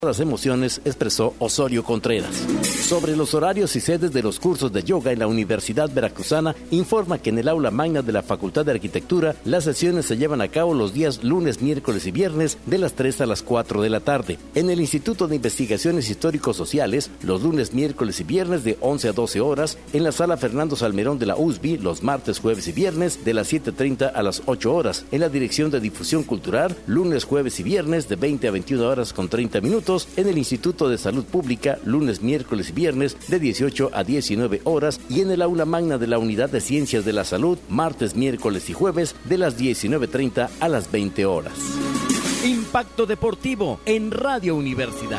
las emociones, expresó Osorio Contreras. Sobre los horarios y sedes de los cursos de yoga en la Universidad Veracruzana, informa que en el aula magna de la Facultad de Arquitectura, las sesiones se llevan a cabo los días lunes, miércoles y viernes de las 3 a las 4 de la tarde. En el Instituto de Investigaciones Histórico-Sociales, los lunes, miércoles y viernes de 11 a 12 horas, en la Sala Fernando Salmerón de la USB, los martes, jueves y viernes de las 7:30 a las 8 horas, en la Dirección de Difusión Cultural, lunes, jueves y viernes de 20 a 21 horas con 30 minutos, en el Instituto de Salud Pública, lunes, miércoles y viernes de 18 a 19 horas y en el aula magna de la Unidad de Ciencias de la Salud, martes, miércoles y jueves de las 19:30 a las 20 horas. Impacto Deportivo en Radio Universidad.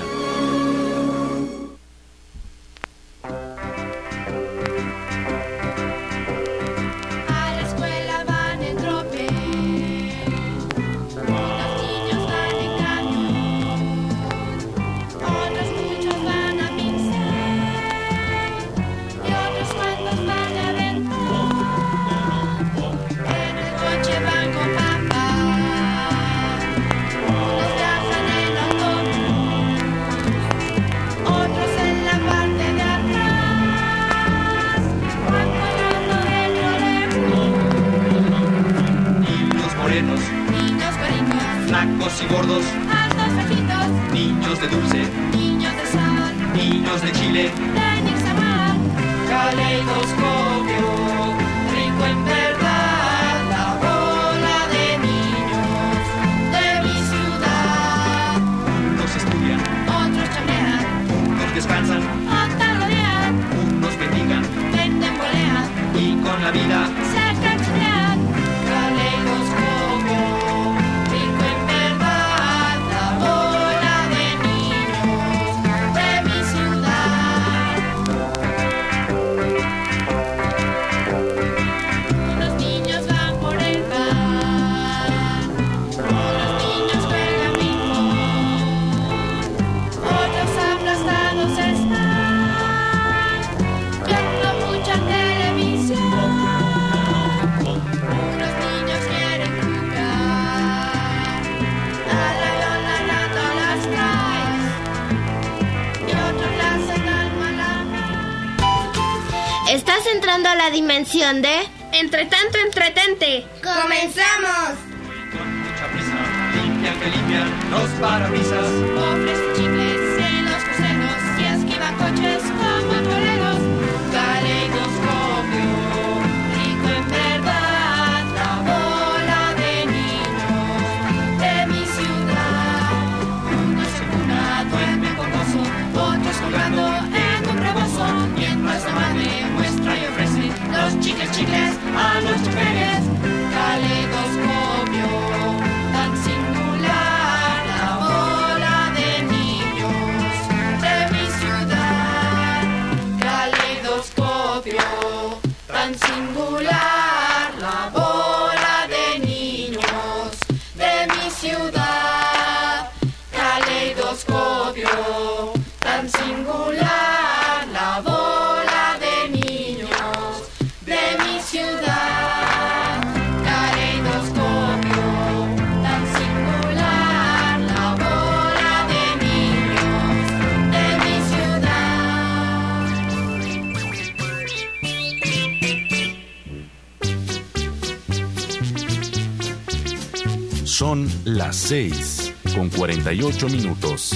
Flacos y gordos, altos, bajitos, niños de dulce, niños de sal, niños de chile, de nixamar, caleidoscopio, rico en verdad, la bola de niños de mi ciudad. Unos estudian, otros chambean, unos descansan, otros rodean, unos bendigan, venden, bolean y con la vida se cachurean. Caleidoscopio. Estás entrando a la dimensión de Entre tanto, entretente. ¡Comenzamos! Con mucha prisa, limpian que limpian los parabrisas. Ofrecen chicles en los cruceros y esquivan coches como en boleros. Caleidoscopio, rico en verdad, la bola de niños de mi ciudad. Unos en cuna duermen con gozo, otros colgando en un rebozo, mientras la madre muestra y ofrece los chicles a los choferes. Caleidoscopio, tan singular, la bola de niños de mi ciudad. Caleidoscopio, tan singular, la bola de niños de mi ciudad. Caleidoscopio, tan singular, la bola de niños de mi ciudad. Caleidoscopio, tan singular, la bola de niños de mi ciudad. Son las 6:48.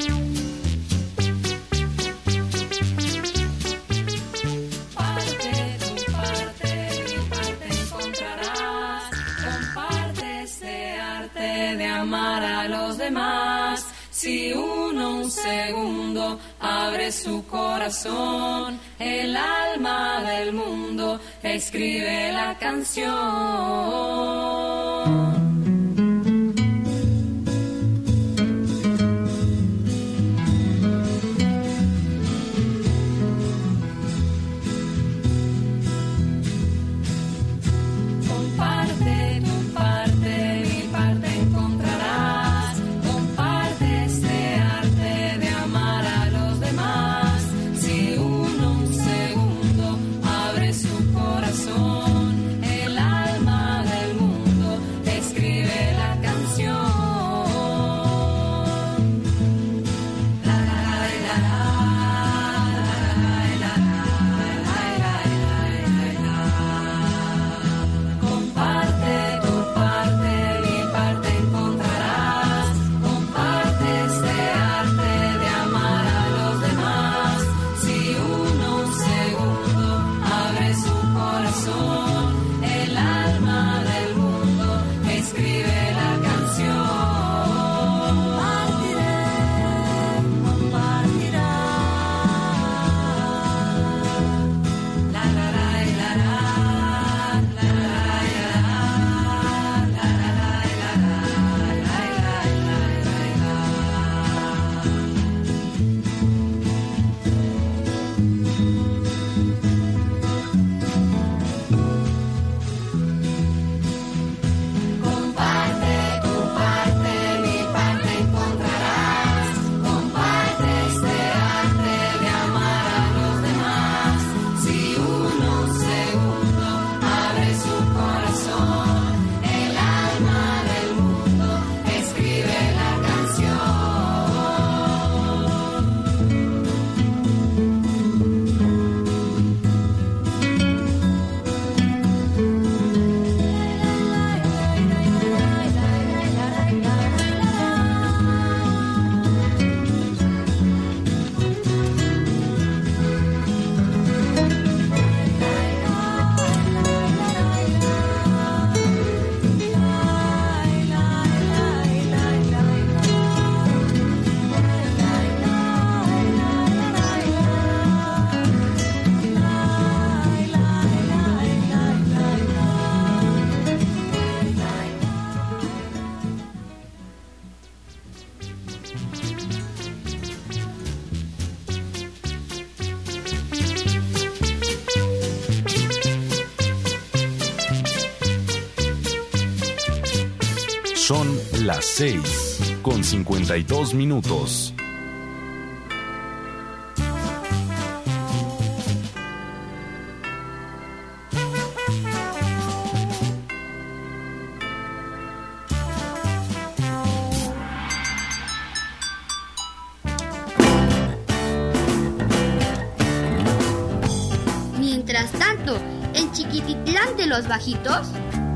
Si uno un segundo abre su corazón, el alma del mundo escribe la canción. Escribe Son las 6:52. Mientras tanto, en Chiquititlán de los Bajitos...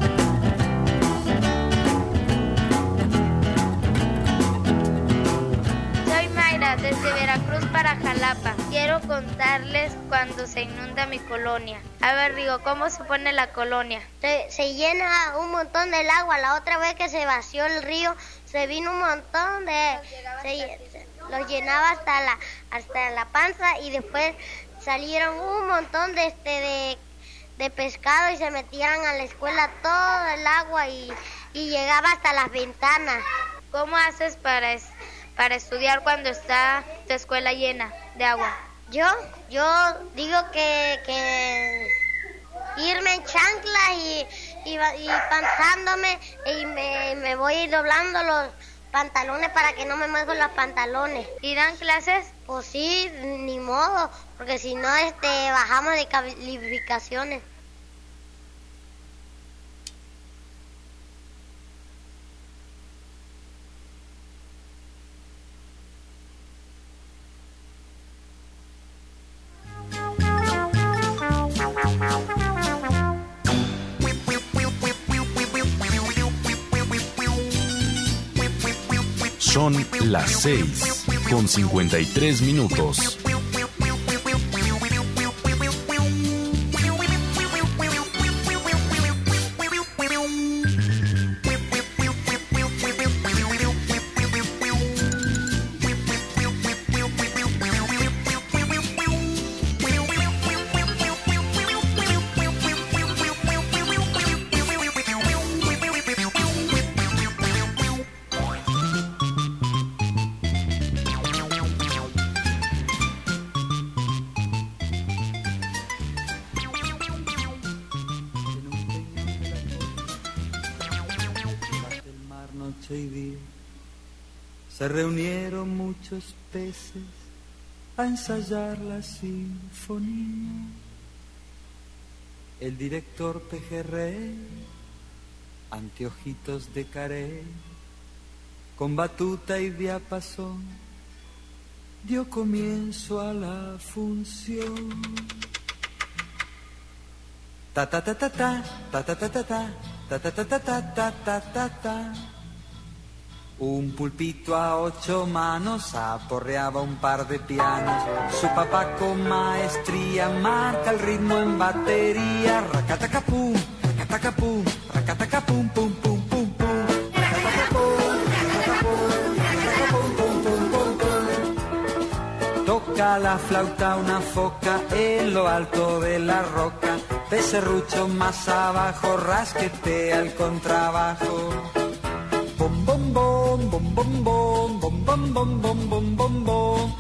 Desde Veracruz para Jalapa. Quiero contarles cuando se inunda mi colonia. A ver, Rigo, ¿cómo se pone la colonia? Se llena un montón del agua. La otra vez que se vació el río, se vino un montón de... Los llenaba hasta la panza y después salieron un montón de pescado y se metían a la escuela todo el agua y llegaba hasta las ventanas. ¿Cómo haces para estudiar cuando está tu escuela llena de agua? Yo digo que irme en chanclas y panzándome y me voy doblando los pantalones para que no me muevan los pantalones. ¿Y dan clases? Pues sí, ni modo, porque si no bajamos de calificaciones. Son las 6:53. Se reunieron muchos peces a ensayar la sinfonía. El director pejerrey, anteojitos de carey, con batuta y diapasón, dio comienzo a la función. Ta ta ta ta ta ta ta ta ta ta ta ta ta ta ta ta ta. Un pulpito a 8 manos aporreaba un par de pianos. Su papá con maestría marca el ritmo en batería. Racatacapum, racatacapum, racatacapum, pum, pum, pum, pum. Toca la flauta una foca en lo alto de la roca. De serrucho más abajo rasquetea el contrabajo. Bom bom bom bom bom bom bom bom bom bom bom bom bom.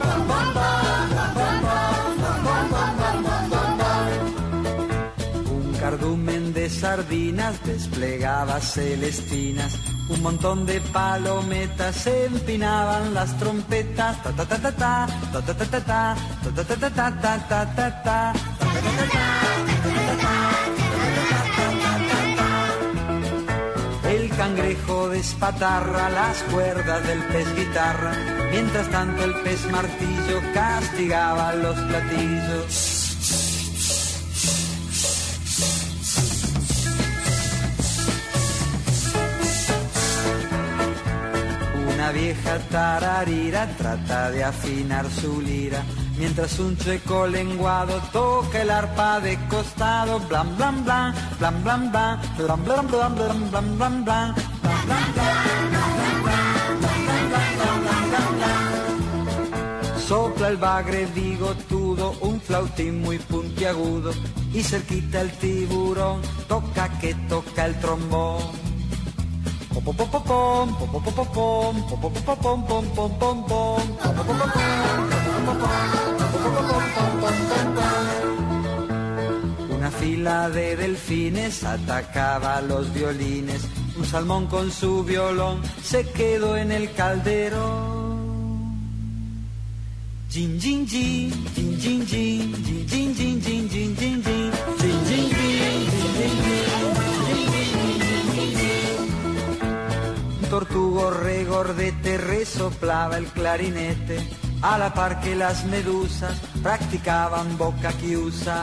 Un cardumen de sardinas desplegaba celestinas. Un montón de palometas se empinaban las trompetas. Ta ta ta ta ta ta ta ta ta ta ta ta ta ta ta ta ta ta. El cangrejo despatarra las cuerdas del pez guitarra, mientras tanto el pez martillo castigaba los platillos. Una vieja tararira trata de afinar su lira, mientras un chueco lenguado toca el arpa de costado. Blan blan blan, blan blan blan, blan blan blan, blan blan blan, blan blan blan. Sopla el bagre bigotudo, un flautín muy puntiagudo, y cerquita el tiburón toca que toca el trombón. Una fila de delfines atacaba los violines Un salmón con su violón se quedó en el caldero. Jin jin jin, jin jin jin, jin jin jin, jin jin jin, jin jin jin. Un tortugo regordete resoplaba el clarinete, a la par que las medusas practicaban boca chiusa.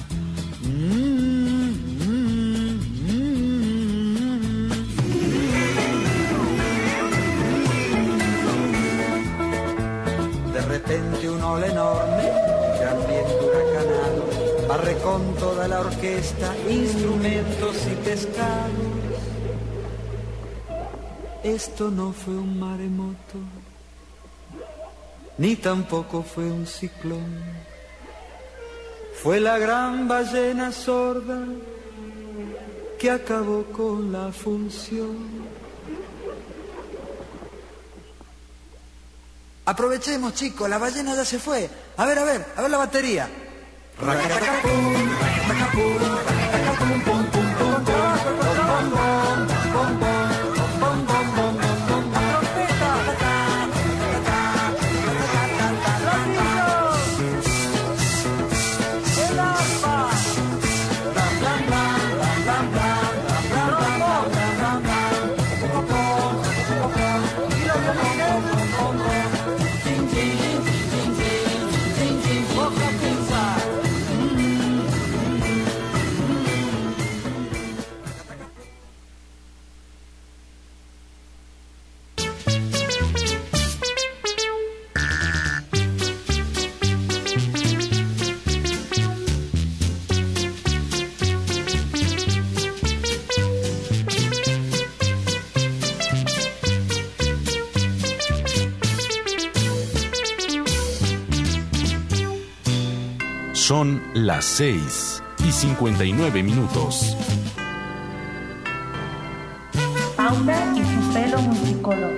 De repente un ola enorme, gran viento huracanado, barre con toda la orquesta, instrumentos y pescados. Esto no fue un maremoto, ni tampoco fue un ciclón. Fue la gran ballena sorda que acabó con la función. Aprovechemos, chicos, la ballena ya se fue. A ver la batería. Son las 6:59. Paula y su pelo multicolor.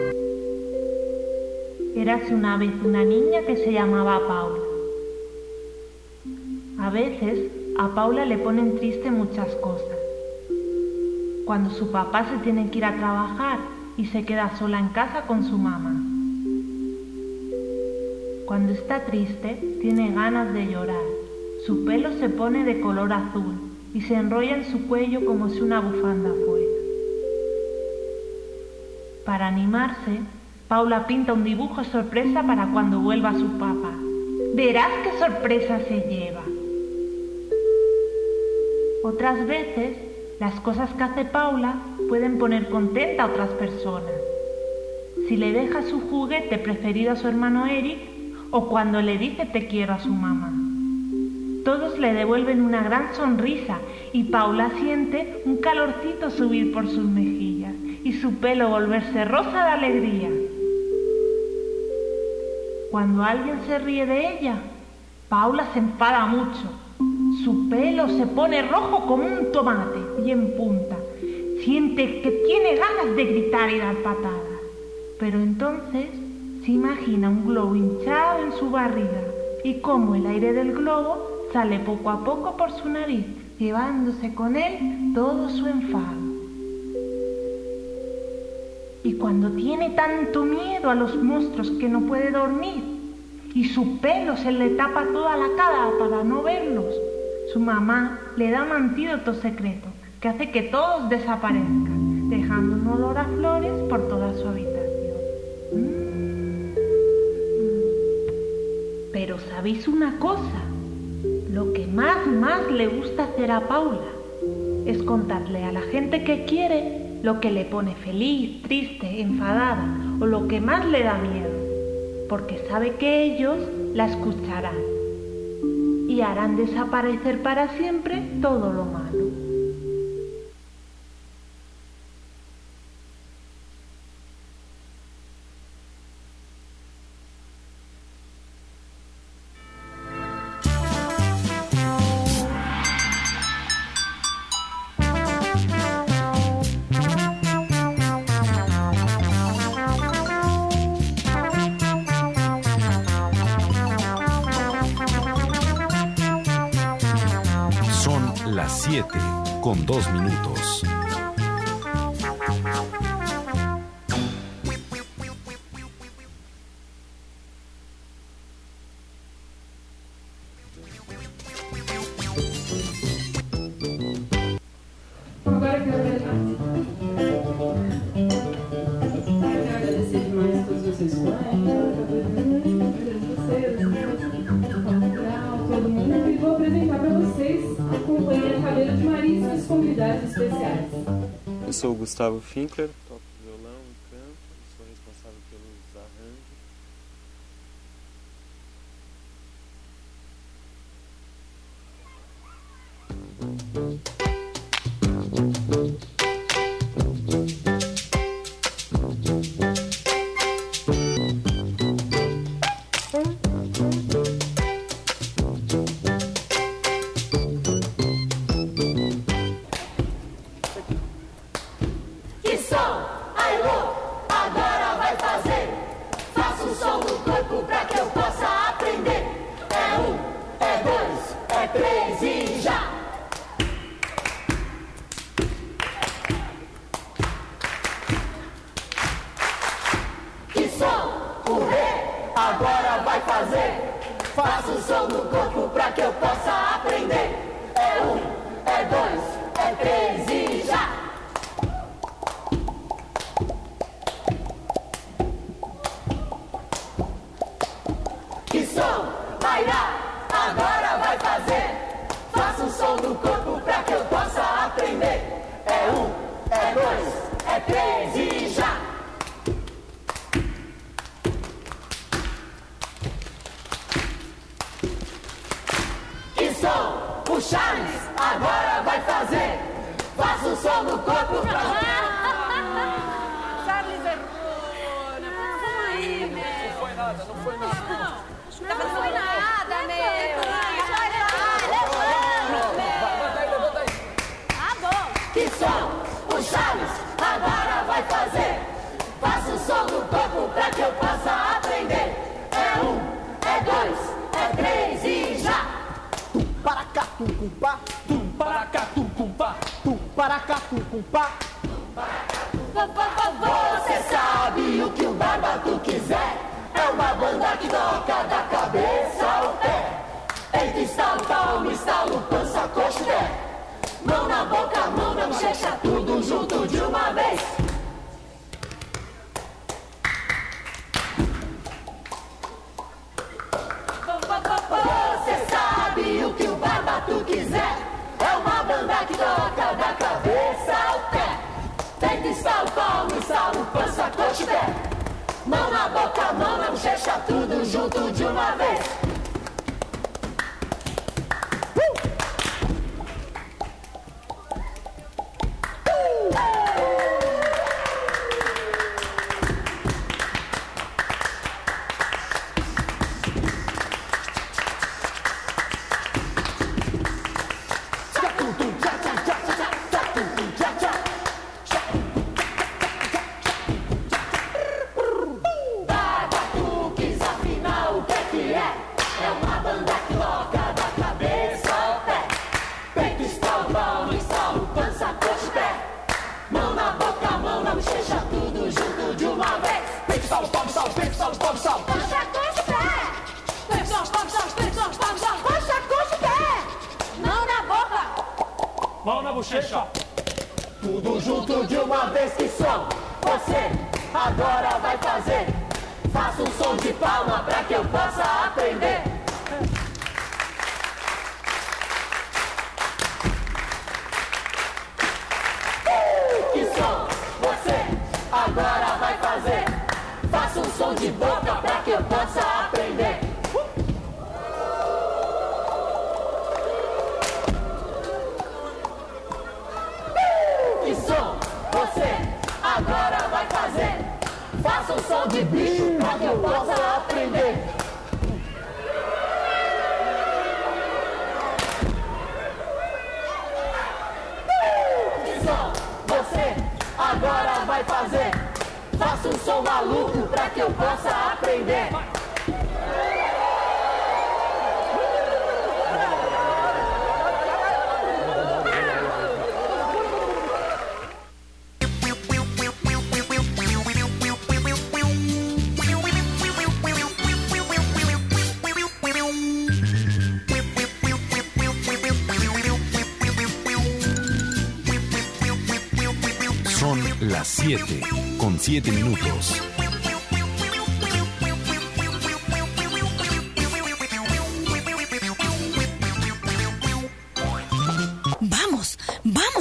Érase una vez una niña que se llamaba Paula. A veces a Paula le ponen triste muchas cosas. Cuando su papá se tiene que ir a trabajar y se queda sola en casa con su mamá. Cuando está triste, tiene ganas de llorar. Su pelo se pone de color azul y se enrolla en su cuello como si una bufanda fuera. Para animarse, Paula pinta un dibujo sorpresa para cuando vuelva su papá. Verás qué sorpresa se lleva. Otras veces, las cosas que hace Paula pueden poner contenta a otras personas. Si le deja su juguete preferido a su hermano Eric, o cuando le dice te quiero a su mamá. Todos le devuelven una gran sonrisa y Paula siente un calorcito subir por sus mejillas y su pelo volverse rosa de alegría. Cuando alguien se ríe de ella, Paula se enfada mucho. Su pelo se pone rojo como un tomate y en punta. Siente que tiene ganas de gritar y dar patadas. Pero entonces se imagina un globo hinchado en su barriga y cómo el aire del globo sale poco a poco por su nariz, llevándose con él todo su enfado. Y cuando tiene tanto miedo a los monstruos que no puede dormir y su pelo se le tapa toda la cara para no verlos, su mamá le da un antídoto secreto que hace que todos desaparezcan, dejando un olor a flores por toda su habitación. Pero ¿sabéis una cosa? Lo que más le gusta hacer a Paula es contarle a la gente que quiere lo que le pone feliz, triste, enfadada o lo que más le da miedo, porque sabe que ellos la escucharán y harán desaparecer para siempre todo lo malo. Las 7:02. grandes convidados especiais. Eu sou o Gustavo Finkler, toco violão e canto, sou responsável pelos arranjos. Você sabe o que o Barbatu quiser. É uma banda que toca da cabeça ao pé. Entre estalo, palmo, estalo, pança, coxa, pé. Mão na boca, mão na bochecha, tudo junto de uma vez. Você sabe o que o Barbatu quiser. É uma banda que toca da cabeça ao pé. Tenta estalo, palmo, estalo, pança, coxa, pé. Mão na boca, mão na bochecha, tudo junto de uma vez. Tudo junto de uma vez, que som você agora vai fazer. Faça um som de palma pra que eu possa aprender. Que som você agora vai fazer. Faça um som de boca pra que eu possa aprender. Que som você agora vai fazer. Faça um som de bicho pra que eu possa aprender. Que som você agora vai fazer. Faça um som maluco pra que eu possa aprender. Son las 7, con 7 minutos. ¡Vamos! ¡Vamos!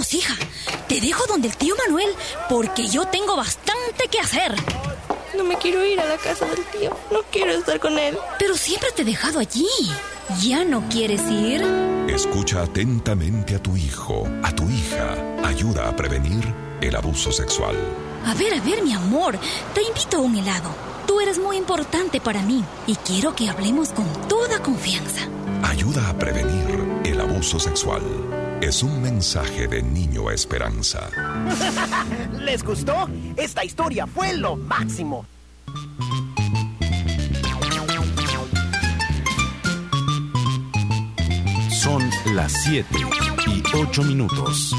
dejo donde el tío Manuel, porque yo tengo bastante que hacer. No me quiero ir a la casa del tío. No quiero estar con él. Pero siempre te he dejado allí. ¿Ya no quieres ir? Escucha atentamente a tu hijo, a tu hija. Ayuda a prevenir el abuso sexual. A ver, mi amor. Te invito a un helado. Tú eres muy importante para mí y quiero que hablemos con toda confianza. Ayuda a prevenir el abuso sexual. Es un mensaje de Niño Esperanza. ¿Les gustó? Esta historia fue lo máximo. Son las 7:08.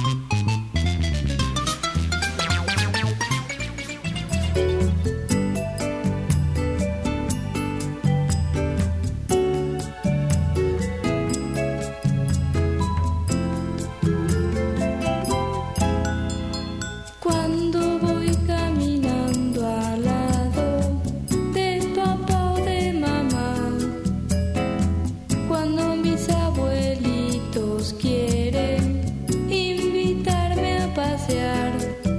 Cuando voy caminando al lado de papá o de mamá, cuando mis abuelitos quieren invitarme a pasear,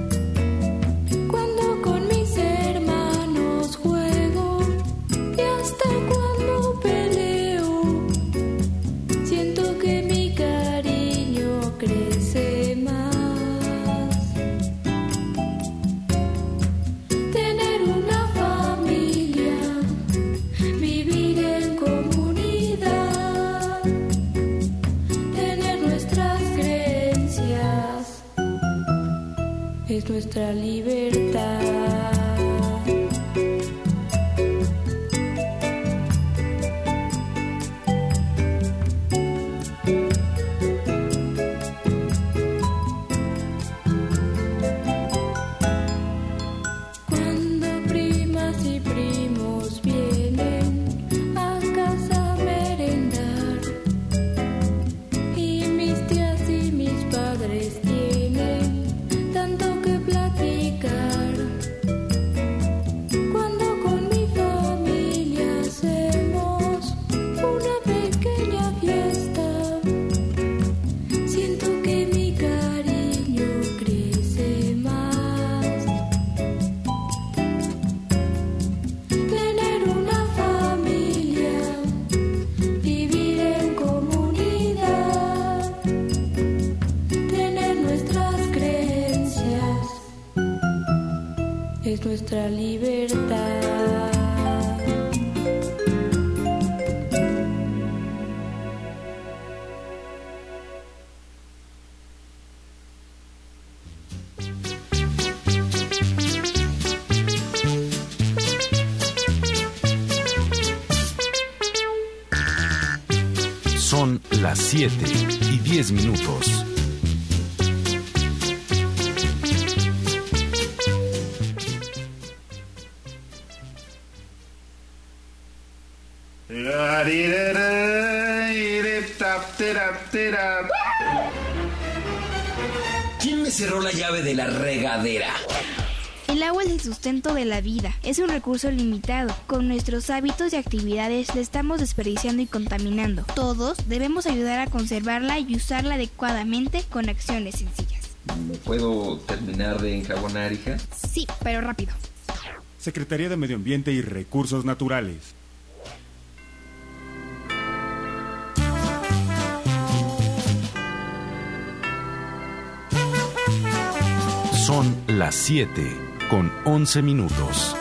cuando con mis hermanos juego y hasta cuando peleo, siento que mi cariño crece más. Tener una familia, vivir en comunidad, tener nuestras creencias, es nuestra libertad. Cuando primas y primos vienen a casa a merendar y mis tías y mis padres tienen tanto que platicar, cuando con mi familia hacemos una pequeña fiesta, siento que mi cariño crece más. Tener una familia, vivir en comunidad, tener nuestras creencias, es nuestra libertad. Son las 7:10. ¿Quién me cerró la llave de la regadera? El agua es el sustento de la vida, es un recurso limitado. Con nuestros hábitos y actividades la estamos desperdiciando y contaminando. Todos debemos ayudar a conservarla y usarla adecuadamente con acciones sencillas. ¿Me puedo terminar de enjabonar, hija? Sí, pero rápido. Secretaría de Medio Ambiente y Recursos Naturales. Son las 7:11.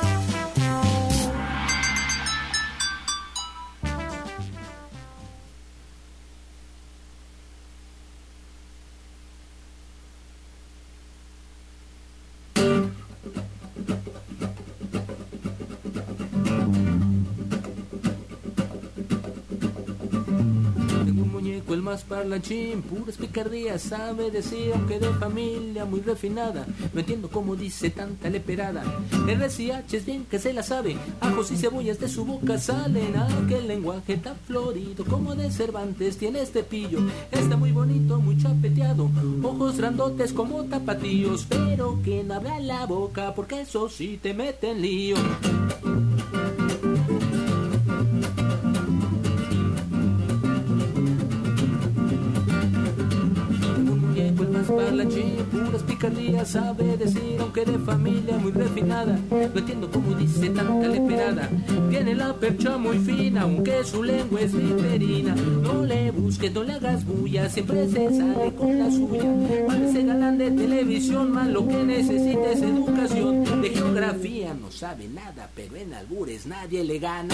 El más parlanchín, puras picardías sabe decir, aunque de familia muy refinada. No entiendo cómo dice tanta leperada. RCH es bien que se la sabe, ajos y cebollas de su boca salen. Aquel lenguaje tan florido como de Cervantes tiene este pillo. Está muy bonito, muy chapeteado, ojos grandotes como tapatíos. Pero que no abra la boca porque eso sí te mete en lío. parlanchín, puras picardías sabe decir, aunque de familia muy refinada. No entiendo cómo dice tanta leperada. Tiene la percha muy fina, aunque su lengua es viperina. No le busques, no le hagas bulla, siempre se sale con la suya. Parece galán de televisión, más lo que necesita es educación. De geografía no sabe nada, pero en albures nadie le gana.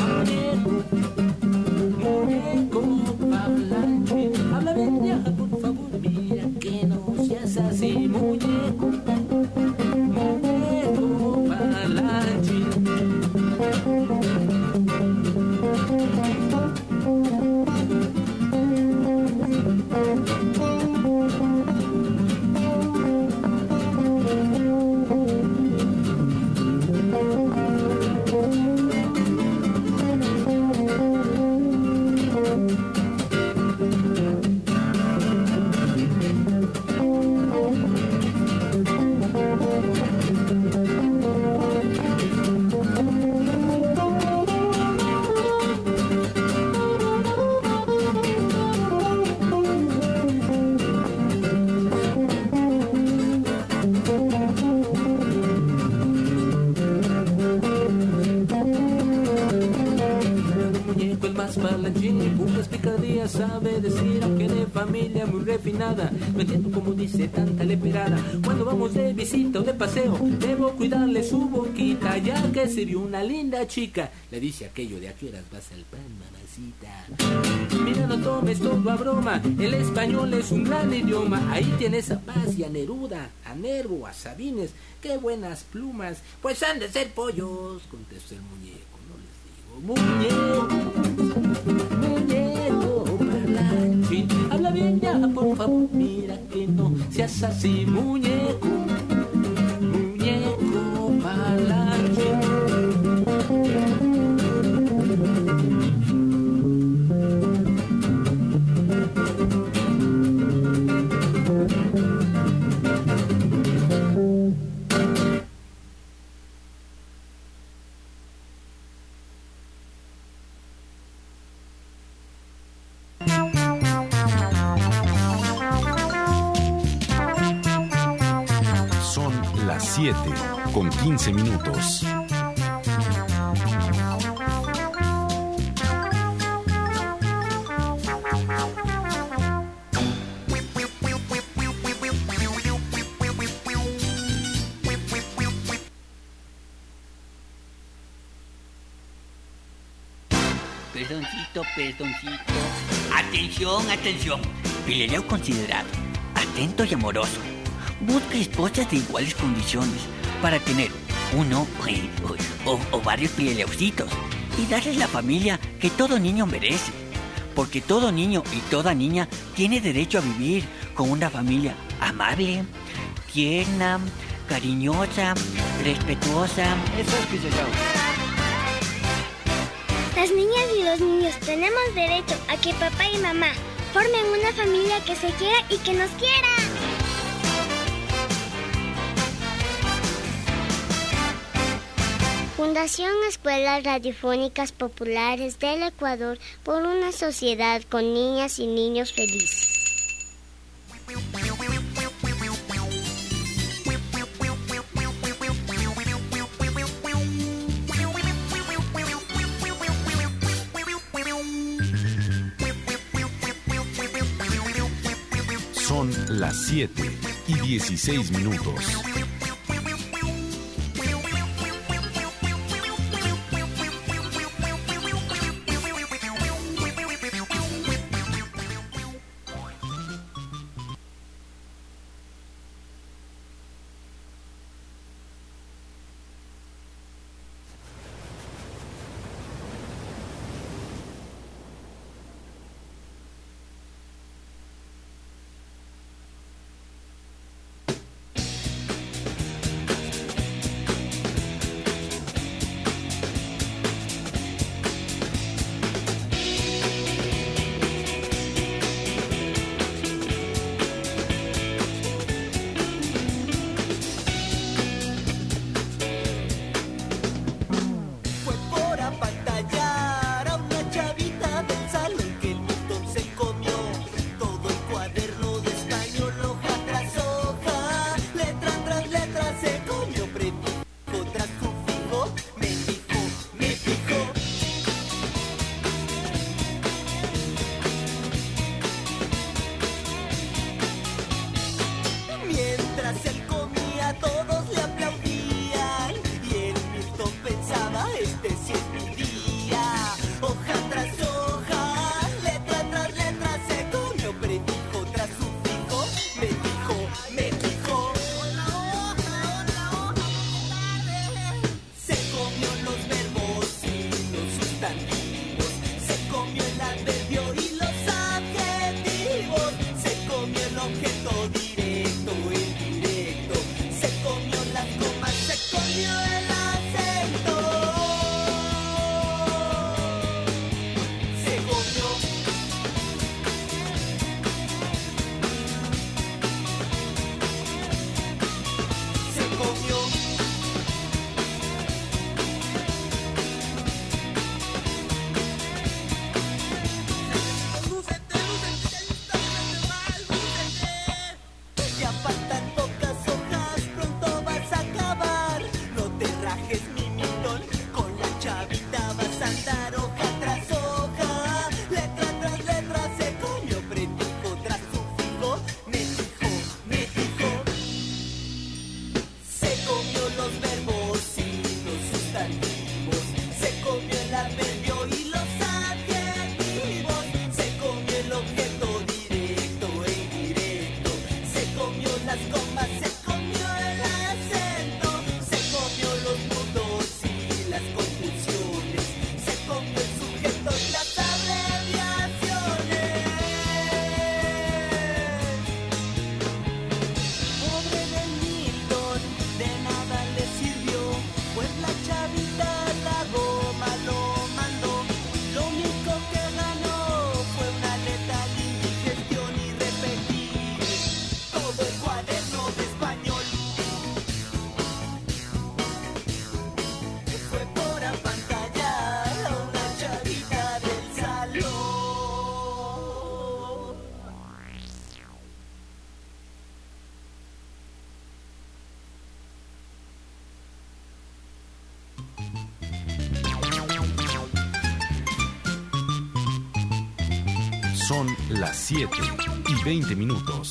Muñeco parlanchín, habla bien ya, por favor, mira que no seas así. Muñeco parlanchín. Sabe decir, aunque de familia muy refinada. No entiendo cómo dice tanta leperada. Cuando vamos de visita o de paseo, debo cuidarle su boquita, ya que se vio una linda chica. Le dice aquello de: ¿a qué horas vas al pan, mamacita? Mira, no tomes todo a broma, el español es un gran idioma. Ahí tienes a Paz y a Neruda, a Nervo, a Sabines. ¡Qué buenas plumas! Pues han de ser pollos, contestó el muñeco. No les digo muñeco parlanchín, habla bien ya, por favor, mira que no seas así. Muñeco parlanchín. Son las 7:15. Perdoncito. Atención. Pileleo considerado, atento y amoroso. Busca esposas de iguales condiciones para tener uno o varios pileleucitos y darles la familia que todo niño merece. Porque todo niño y toda niña tiene derecho a vivir con una familia amable, tierna, cariñosa, respetuosa. Eso es Pileleo. Las niñas y los niños tenemos derecho a que papá y mamá formen una familia que se quiera y que nos quiera. Fundación Escuelas Radiofónicas Populares del Ecuador por una sociedad con niñas y niños felices. Son las 7:16. Son las 7:20.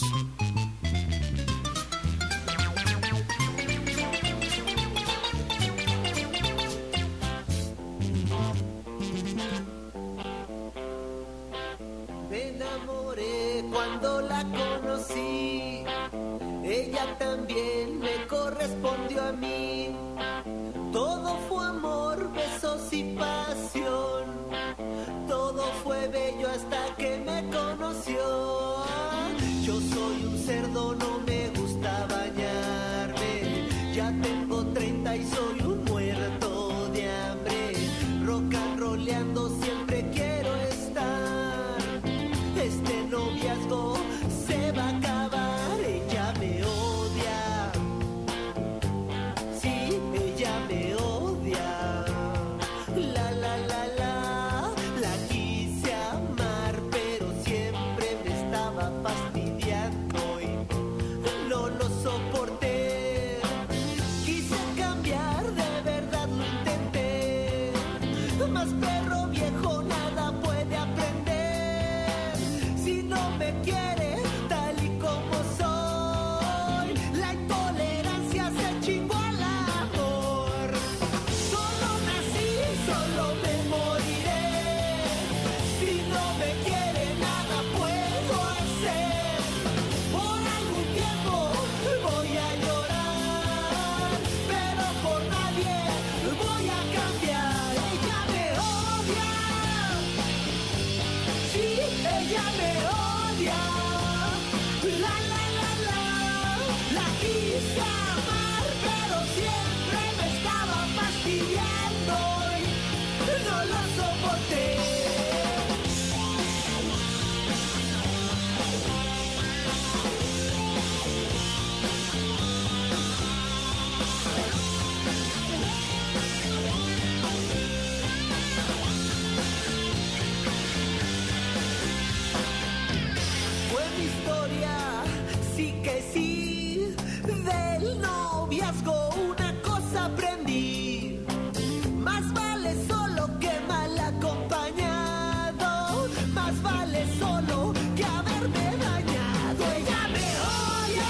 Me enamoré cuando la conocí, ella también me correspondió a mí. Todo fue amor, besos y pasión, todo fue bello hasta que me conoció. Yo soy un cerdo, no me gusta bañarme, ya tengo 30 y soy un muerto de hambre. Rock and rolleando siempre quiero estar, este noviazgo se va a acabar. Ella me odia, sí, ella me odia. La la la la, la quise amar pero siempre me estaba fastidiando y no lo soporté. Quise cambiar, de verdad lo intenté, mas perro viejo nada puede aprender. Si no me quiere tal y como soy, la intolerancia se chingó al amor. Solo nací, solo me moriré. Si no me quiere nada puedo hacer. Por algún tiempo voy a llorar, pero por nadie voy a cambiar. Ella me odia, sí, ella me odia. La la la la, la quise amar pero siempre me estaba fastidiando y no lo soporté. Fue mi historia, sí que sí, del noviazgo una cosa aprendí. Más vale solo que mal acompañado, más vale solo que haberme dañado. Ella me odia,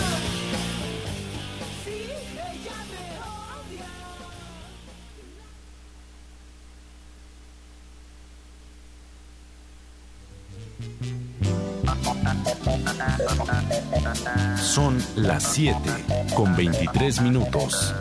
sí, ella me odia. Son las 7:23.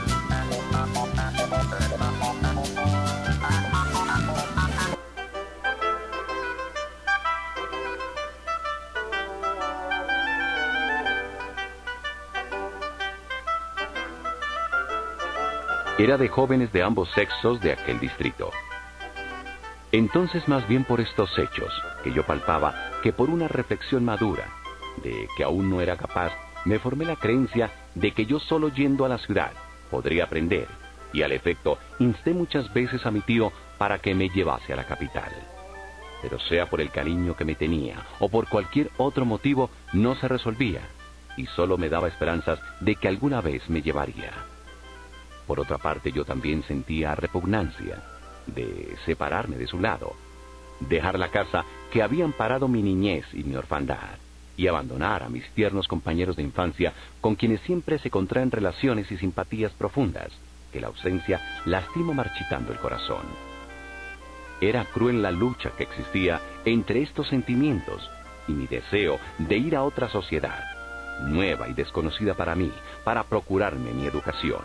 Era de jóvenes de ambos sexos de aquel distrito. Entonces, más bien por estos hechos que yo palpaba que por una reflexión madura, de que aún no era capaz, me formé la creencia de que yo solo yendo a la ciudad podría aprender, y al efecto insté muchas veces a mi tío para que me llevase a la capital. Pero sea por el cariño que me tenía o por cualquier otro motivo, no se resolvía, y solo me daba esperanzas de que alguna vez me llevaría. Por otra parte, yo también sentía repugnancia de separarme de su lado, dejar la casa que había amparado mi niñez y mi orfandad, y abandonar a mis tiernos compañeros de infancia con quienes siempre se contraen relaciones y simpatías profundas, que la ausencia lastima marchitando el corazón. Era cruel la lucha que existía entre estos sentimientos y mi deseo de ir a otra sociedad, nueva y desconocida para mí, para procurarme mi educación.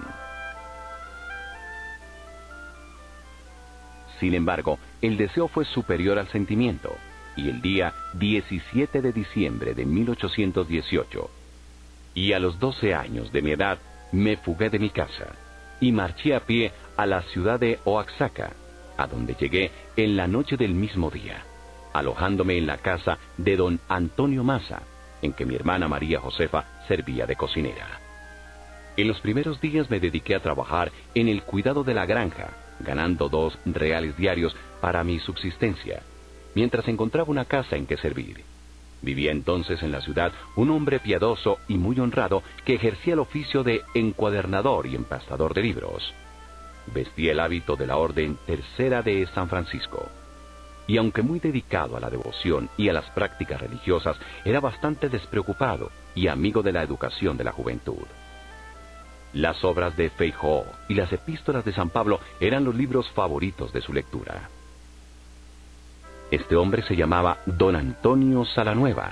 Sin embargo, el deseo fue superior al sentimiento, y el día 17 de diciembre de 1818, y a los 12 años de mi edad, me fugué de mi casa, y marché a pie a la ciudad de Oaxaca, a donde llegué en la noche del mismo día, alojándome en la casa de don Antonio Maza, en que mi hermana María Josefa servía de cocinera. En los primeros días me dediqué a trabajar en el cuidado de la granja, ganando 2 reales diarios para mi subsistencia, mientras encontraba una casa en que servir. Vivía entonces en la ciudad un hombre piadoso y muy honrado que ejercía el oficio de encuadernador y empastador de libros. Vestía el hábito de la Orden Tercera de San Francisco. y aunque muy dedicado a la devoción y a las prácticas religiosas, era bastante despreocupado y amigo de la educación de la juventud. Las obras de Feijóo y las epístolas de San Pablo eran los libros favoritos de su lectura. Este hombre se llamaba Don Antonio Salanueva,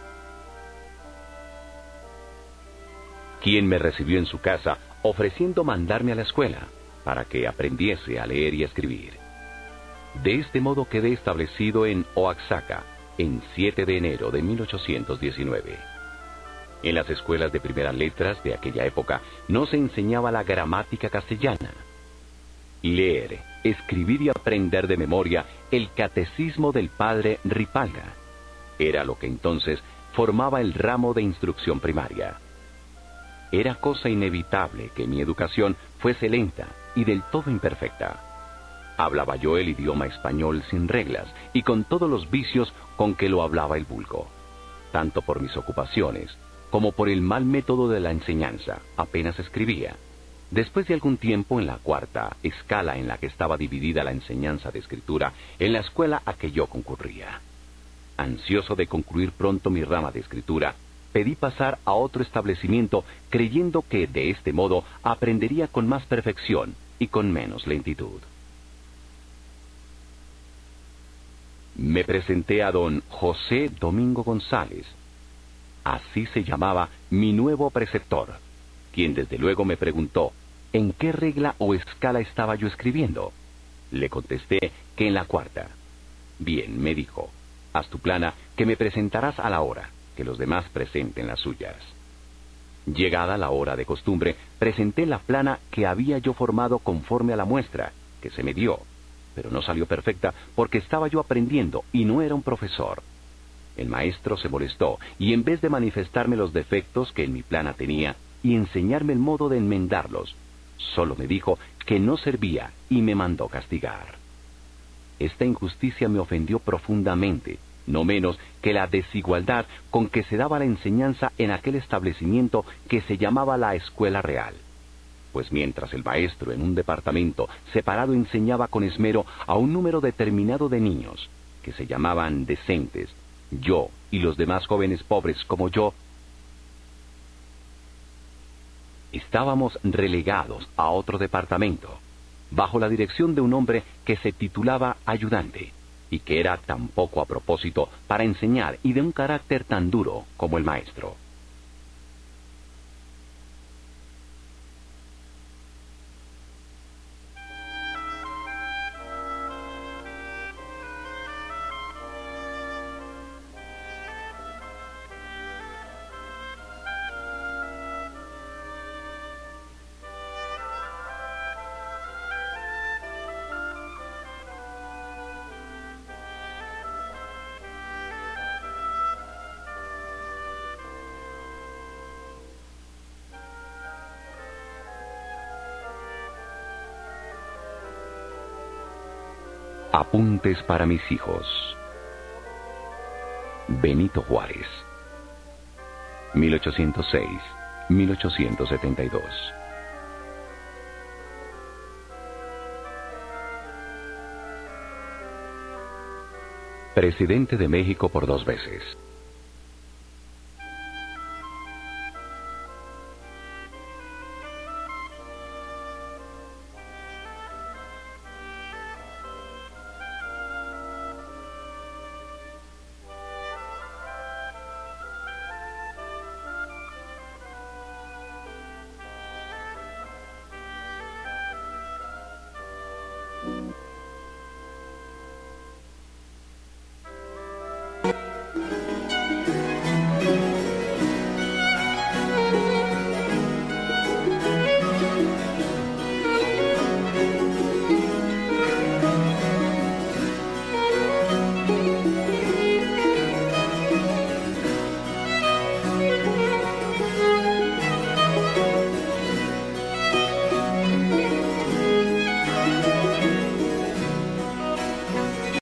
quien me recibió en su casa ofreciendo mandarme a la escuela para que aprendiese a leer y escribir. De este modo quedé establecido en Oaxaca en 7 de enero de 1819. En las escuelas de primeras letras de aquella época no se enseñaba la gramática castellana. Leer, escribir y aprender de memoria el catecismo del padre Ripalda era lo que entonces formaba el ramo de instrucción primaria. Era cosa inevitable que mi educación fuese lenta y del todo imperfecta. Hablaba yo el idioma español sin reglas y con todos los vicios con que lo hablaba el vulgo, tanto por mis ocupaciones como por el mal método de la enseñanza. Apenas escribía. Después de algún tiempo en la cuarta escala en la que estaba dividida la enseñanza de escritura en la escuela a que yo concurría. Ansioso de concluir pronto mi rama de escritura, pedí pasar a otro establecimiento creyendo que de este modo aprendería con más perfección y con menos lentitud. Me presenté a don José Domingo González. Así se llamaba mi nuevo preceptor, quien desde luego me preguntó en qué regla o escala estaba yo escribiendo. Le contesté que en la cuarta. Bien, me dijo, haz tu plana que me presentarás a la hora, que los demás presenten las suyas. Llegada la hora de costumbre, presenté la plana que había yo formado conforme a la muestra que se me dio, pero no salió perfecta porque estaba yo aprendiendo y no era un profesor. El maestro se molestó y en vez de manifestarme los defectos que en mi plana tenía y enseñarme el modo de enmendarlos, solo me dijo que no servía y me mandó castigar. Esta injusticia me ofendió profundamente, no menos que la desigualdad con que se daba la enseñanza en aquel establecimiento que se llamaba la Escuela Real. Pues mientras el maestro en un departamento separado enseñaba con esmero a un número determinado de niños, que se llamaban decentes, yo y los demás jóvenes pobres como yo, estábamos relegados a otro departamento, bajo la dirección de un hombre que se titulaba ayudante, y que era tan poco a propósito para enseñar y de un carácter tan duro como el maestro. Apuntes para mis hijos. Benito Juárez, 1806-1872. Presidente de México por 2 veces.